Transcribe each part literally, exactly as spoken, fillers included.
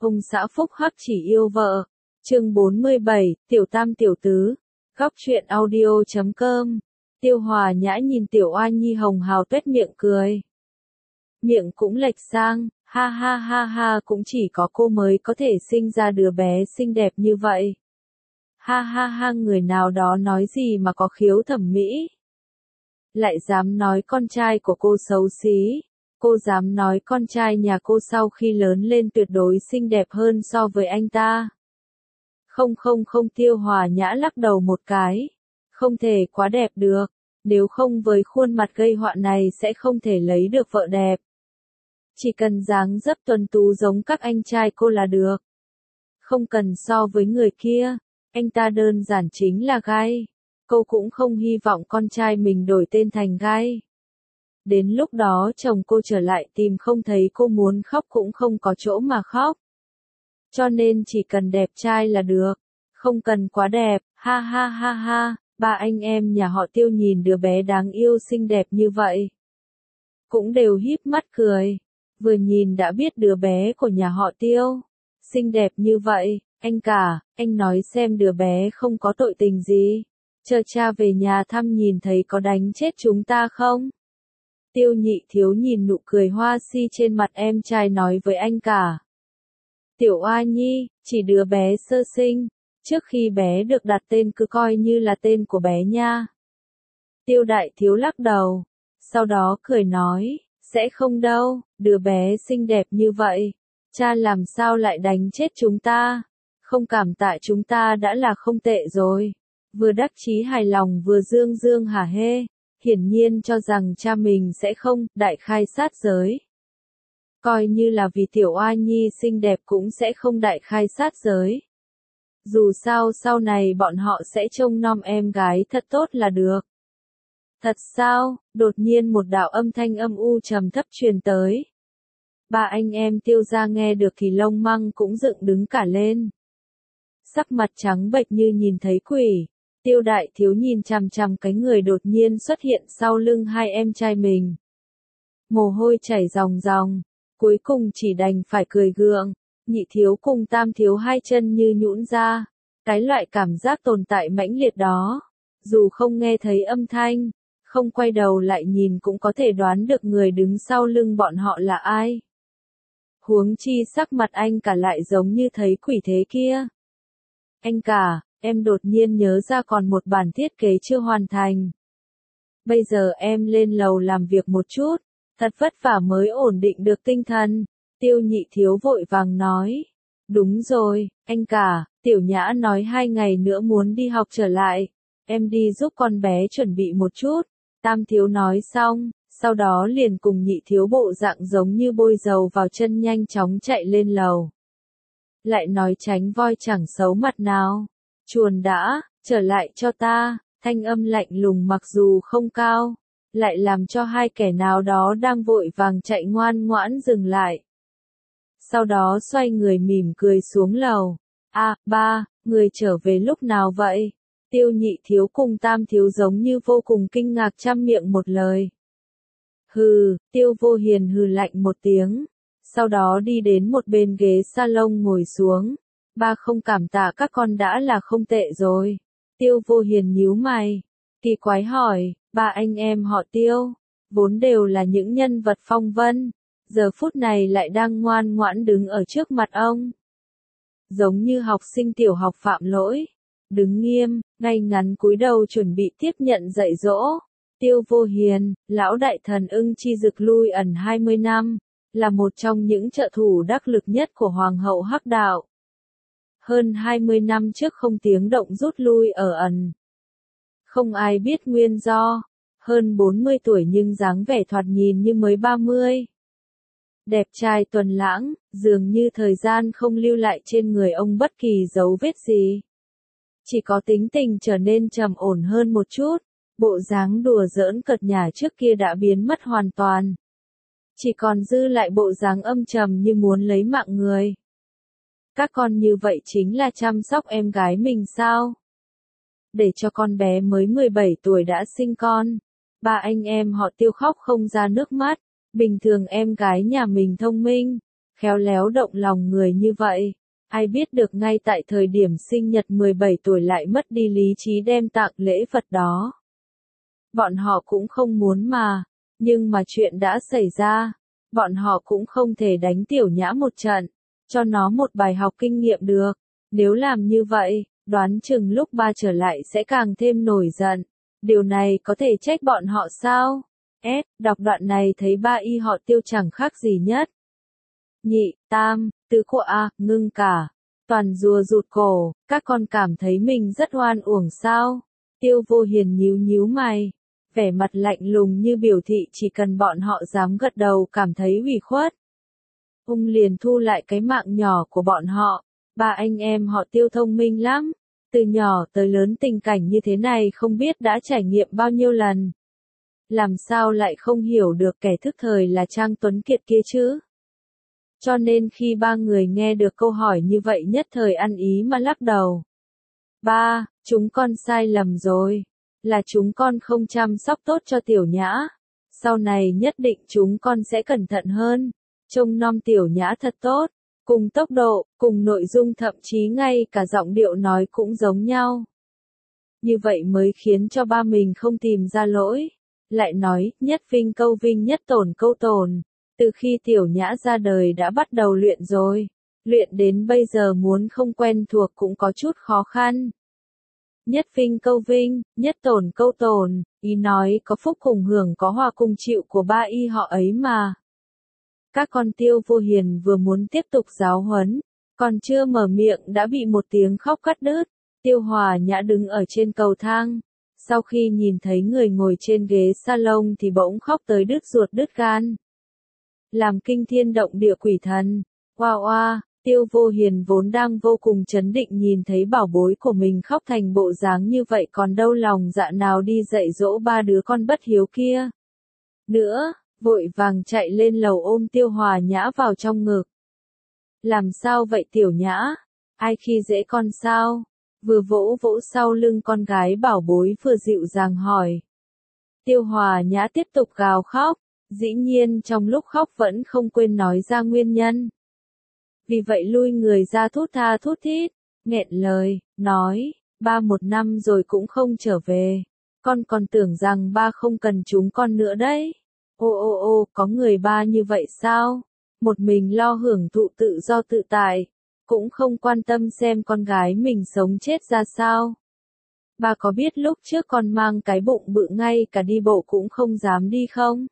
Ông xã phúc hắc chỉ yêu vợ. Chương bốn mươi bảy, Tiểu Tam Tiểu Tứ. Góc truyện audio chấm com. Tiêu Hòa Nhã nhìn Tiểu Oa Nhi hồng hào tuét miệng cười. Miệng cũng lệch sang, ha ha ha ha, cũng chỉ có cô mới có thể sinh ra đứa bé xinh đẹp như vậy. Ha ha ha, người nào đó nói gì mà có khiếu thẩm mỹ. Lại dám nói con trai của cô xấu xí. Cô dám nói con trai nhà cô sau khi lớn lên tuyệt đối xinh đẹp hơn so với anh ta. Không không không, Tiêu Hòa Nhã lắc đầu một cái. Không thể quá đẹp được. Nếu không với khuôn mặt gây họa này sẽ không thể lấy được vợ đẹp. Chỉ cần dáng dấp tuấn tú giống các anh trai cô là được. Không cần so với người kia. Anh ta đơn giản chính là gai. Cô cũng không hy vọng con trai mình đổi tên thành gai. Đến lúc đó chồng cô trở lại tìm không thấy cô muốn khóc cũng không có chỗ mà khóc. Cho nên chỉ cần đẹp trai là được. Không cần quá đẹp, ha ha ha ha. Ba anh em nhà họ Tiêu nhìn đứa bé đáng yêu xinh đẹp như vậy. Cũng đều híp mắt cười. Vừa nhìn đã biết đứa bé của nhà họ Tiêu. Xinh đẹp như vậy, anh cả, anh nói xem đứa bé không có tội tình gì. Chờ cha về nhà thăm nhìn thấy có đánh chết chúng ta không? Tiêu Nhị Thiếu nhìn nụ cười hoa si trên mặt em trai nói với anh cả. Tiểu Oa Nhi, chỉ đứa bé sơ sinh, trước khi bé được đặt tên cứ coi như là tên của bé nha. Tiêu Đại Thiếu lắc đầu, sau đó cười nói, sẽ không đâu, đứa bé xinh đẹp như vậy, cha làm sao lại đánh chết chúng ta, không cảm tạ chúng ta đã là không tệ rồi. Vừa đắc chí hài lòng vừa dương dương hả hê. Hiển nhiên cho rằng cha mình sẽ không đại khai sát giới. Coi như là vì Tiểu Oa Nhi xinh đẹp cũng sẽ không đại khai sát giới. Dù sao sau này bọn họ sẽ trông nom em gái thật tốt là được. Thật sao? Đột nhiên một đạo âm thanh âm u trầm thấp truyền tới. Ba anh em Tiêu gia nghe được thì lông măng cũng dựng đứng cả lên. Sắc mặt trắng bệch như nhìn thấy quỷ. Tiêu Đại Thiếu nhìn chằm chằm cái người đột nhiên xuất hiện sau lưng hai em trai mình. Mồ hôi chảy ròng ròng, cuối cùng chỉ đành phải cười gượng. Nhị Thiếu cùng Tam Thiếu hai chân như nhũn ra, cái loại cảm giác tồn tại mãnh liệt đó. Dù không nghe thấy âm thanh, không quay đầu lại nhìn cũng có thể đoán được người đứng sau lưng bọn họ là ai. Huống chi sắc mặt anh cả lại giống như thấy quỷ thế kia. Anh cả, em đột nhiên nhớ ra còn một bản thiết kế chưa hoàn thành. Bây giờ em lên lầu làm việc một chút, thật vất vả mới ổn định được tinh thần. Tiêu Nhị Thiếu vội vàng nói. Đúng rồi, anh cả, Tiểu Nhã nói hai ngày nữa muốn đi học trở lại. Em đi giúp con bé chuẩn bị một chút. Tam Thiếu nói xong, sau đó liền cùng Nhị Thiếu bộ dạng giống như bôi dầu vào chân nhanh chóng chạy lên lầu. Lại nói tránh voi chẳng xấu mặt nào. Chuồn đã, trở lại cho ta, thanh âm lạnh lùng mặc dù không cao, lại làm cho hai kẻ nào đó đang vội vàng chạy ngoan ngoãn dừng lại. Sau đó xoay người mỉm cười xuống lầu. À, ba, người trở về lúc nào vậy? Tiêu Nhị Thiếu cùng Tam Thiếu giống như vô cùng kinh ngạc trăm miệng một lời. Hừ, Tiêu Vô Hiền hừ lạnh một tiếng, sau đó đi đến một bên ghế salon ngồi xuống. Ba không cảm tạ các con đã là không tệ rồi. Tiêu Vô Hiền nhíu mày, kỳ quái hỏi, ba anh em họ Tiêu, vốn đều là những nhân vật phong vân, giờ phút này lại đang ngoan ngoãn đứng ở trước mặt ông. Giống như học sinh tiểu học phạm lỗi, đứng nghiêm, ngay ngắn cúi đầu chuẩn bị tiếp nhận dạy dỗ. Tiêu Vô Hiền, lão đại thần ưng chi dực lui ẩn hai mươi năm, là một trong những trợ thủ đắc lực nhất của Hoàng hậu Hắc Đạo. Hơn hai mươi năm trước không tiếng động rút lui ở ẩn. Không ai biết nguyên do, hơn bốn mươi tuổi nhưng dáng vẻ thoạt nhìn như mới ba mươi. Đẹp trai tuấn lãng, dường như thời gian không lưu lại trên người ông bất kỳ dấu vết gì. Chỉ có tính tình trở nên trầm ổn hơn một chút, bộ dáng đùa giỡn cợt nhả trước kia đã biến mất hoàn toàn. Chỉ còn dư lại bộ dáng âm trầm như muốn lấy mạng người. Các con như vậy chính là chăm sóc em gái mình sao? Để cho con bé mới mười bảy tuổi đã sinh con. Ba anh em họ Tiêu khóc không ra nước mắt. Bình thường em gái nhà mình thông minh, khéo léo động lòng người như vậy. Ai biết được ngay tại thời điểm sinh nhật mười bảy tuổi lại mất đi lý trí đem tặng lễ vật đó. Bọn họ cũng không muốn mà, nhưng mà chuyện đã xảy ra, bọn họ cũng không thể đánh Tiểu Nhã một trận, cho nó một bài học kinh nghiệm được. Nếu làm như vậy, đoán chừng lúc ba trở lại sẽ càng thêm nổi giận. Điều này có thể trách bọn họ sao? S, đọc đoạn này thấy ba y họ Tiêu chẳng khác gì nhất. Nhị, tam, tứ của A, ngưng cả. Toàn rùa rụt cổ, các con cảm thấy mình rất oan uổng sao? Tiêu Vô Hiền nhíu nhíu mày, vẻ mặt lạnh lùng như biểu thị chỉ cần bọn họ dám gật đầu cảm thấy ủy khuất. Ông liền thu lại cái mạng nhỏ của bọn họ. Ba anh em họ Tiêu thông minh lắm. Từ nhỏ tới lớn tình cảnh như thế này không biết đã trải nghiệm bao nhiêu lần. Làm sao lại không hiểu được kẻ thức thời là Trang Tuấn Kiệt kia chứ? Cho nên khi ba người nghe được câu hỏi như vậy nhất thời ăn ý mà lắc đầu. Ba, chúng con sai lầm rồi. Là chúng con không chăm sóc tốt cho Tiểu Nhã. Sau này nhất định chúng con sẽ cẩn thận hơn. Trông nom Tiểu Nhã thật tốt. Cùng tốc độ, cùng nội dung thậm chí ngay cả giọng điệu nói cũng giống nhau. Như vậy mới khiến cho ba mình không tìm ra lỗi. Lại nói, nhất vinh câu vinh nhất tổn câu tổn. Từ khi Tiểu Nhã ra đời đã bắt đầu luyện rồi. Luyện đến bây giờ muốn không quen thuộc cũng có chút khó khăn. Nhất vinh câu vinh, nhất tổn câu tổn, ý nói có phúc cùng hưởng có hòa cùng chịu của ba y họ ấy mà. Các con Tiêu Vô Hiền vừa muốn tiếp tục giáo huấn, còn chưa mở miệng đã bị một tiếng khóc cắt đứt. Tiêu Hòa Nhã đứng ở trên cầu thang, sau khi nhìn thấy người ngồi trên ghế salon thì bỗng khóc tới đứt ruột đứt gan. Làm kinh thiên động địa quỷ thần, oa oa, Tiêu Vô Hiền vốn đang vô cùng chấn định nhìn thấy bảo bối của mình khóc thành bộ dáng như vậy còn đâu lòng dạ nào đi dạy dỗ ba đứa con bất hiếu kia. Nữa, vội vàng chạy lên lầu ôm Tiêu Hòa Nhã vào trong ngực. Làm sao vậy Tiểu Nhã? Ai khi dễ con sao? Vừa vỗ vỗ sau lưng con gái bảo bối vừa dịu dàng hỏi. Tiêu Hòa Nhã tiếp tục gào khóc, dĩ nhiên trong lúc khóc vẫn không quên nói ra nguyên nhân. Vì vậy lui người ra thút tha thút thít, nghẹn lời, nói, ba một năm rồi cũng không trở về. Con còn tưởng rằng ba không cần chúng con nữa đấy. Ô ô ô, có người ba như vậy sao? Một mình lo hưởng thụ tự do tự tại, cũng không quan tâm xem con gái mình sống chết ra sao. Ba có biết lúc trước con mang cái bụng bự ngay cả đi bộ cũng không dám đi không?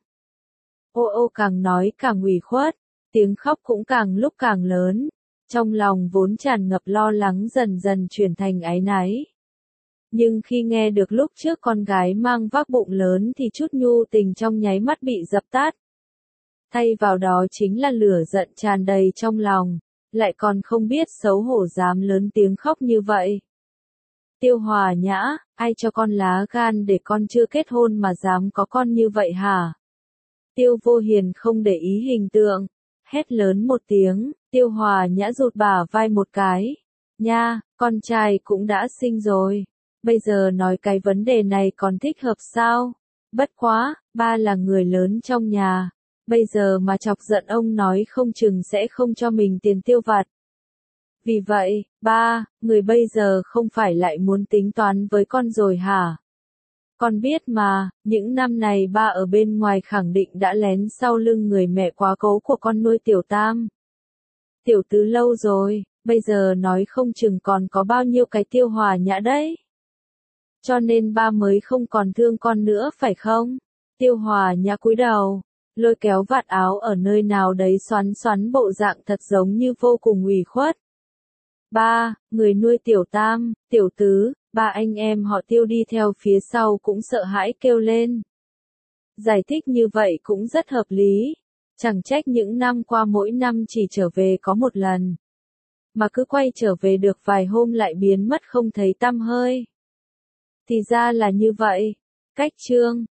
Ô ô càng nói càng ủy khuất, tiếng khóc cũng càng lúc càng lớn, trong lòng vốn tràn ngập lo lắng dần dần chuyển thành áy náy. Nhưng khi nghe được lúc trước con gái mang vác bụng lớn thì chút nhu tình trong nháy mắt bị dập tắt. Thay vào đó chính là lửa giận tràn đầy trong lòng, lại còn không biết xấu hổ dám lớn tiếng khóc như vậy. Tiêu Hòa Nhã, ai cho con lá gan để con chưa kết hôn mà dám có con như vậy hả? Tiêu Vô Hiền không để ý hình tượng, hét lớn một tiếng, Tiêu Hòa Nhã rụt bả vai một cái. Nha, con trai cũng đã sinh rồi, bây giờ nói cái vấn đề này còn thích hợp sao? Bất quá, ba là người lớn trong nhà, bây giờ mà chọc giận ông nói không chừng sẽ không cho mình tiền tiêu vặt. Vì vậy, ba, người bây giờ không phải lại muốn tính toán với con rồi hả? Con biết mà, những năm này ba ở bên ngoài khẳng định đã lén sau lưng người mẹ quá cố của con nuôi Tiểu Tam. Tiểu Tứ lâu rồi, bây giờ nói không chừng còn có bao nhiêu cái Tiêu Hòa Nhã đấy. Cho nên ba mới không còn thương con nữa phải không? Tiêu Hòa Nhã cúi đầu, lôi kéo vạt áo ở nơi nào đấy xoắn xoắn bộ dạng thật giống như vô cùng ủy khuất. Ba, người nuôi Tiểu Tam, Tiểu Tứ, ba anh em họ Tiêu đi theo phía sau cũng sợ hãi kêu lên. Giải thích như vậy cũng rất hợp lý, chẳng trách những năm qua mỗi năm chỉ trở về có một lần, mà cứ quay trở về được vài hôm lại biến mất không thấy tăm hơi. Thì ra là như vậy. Cách chương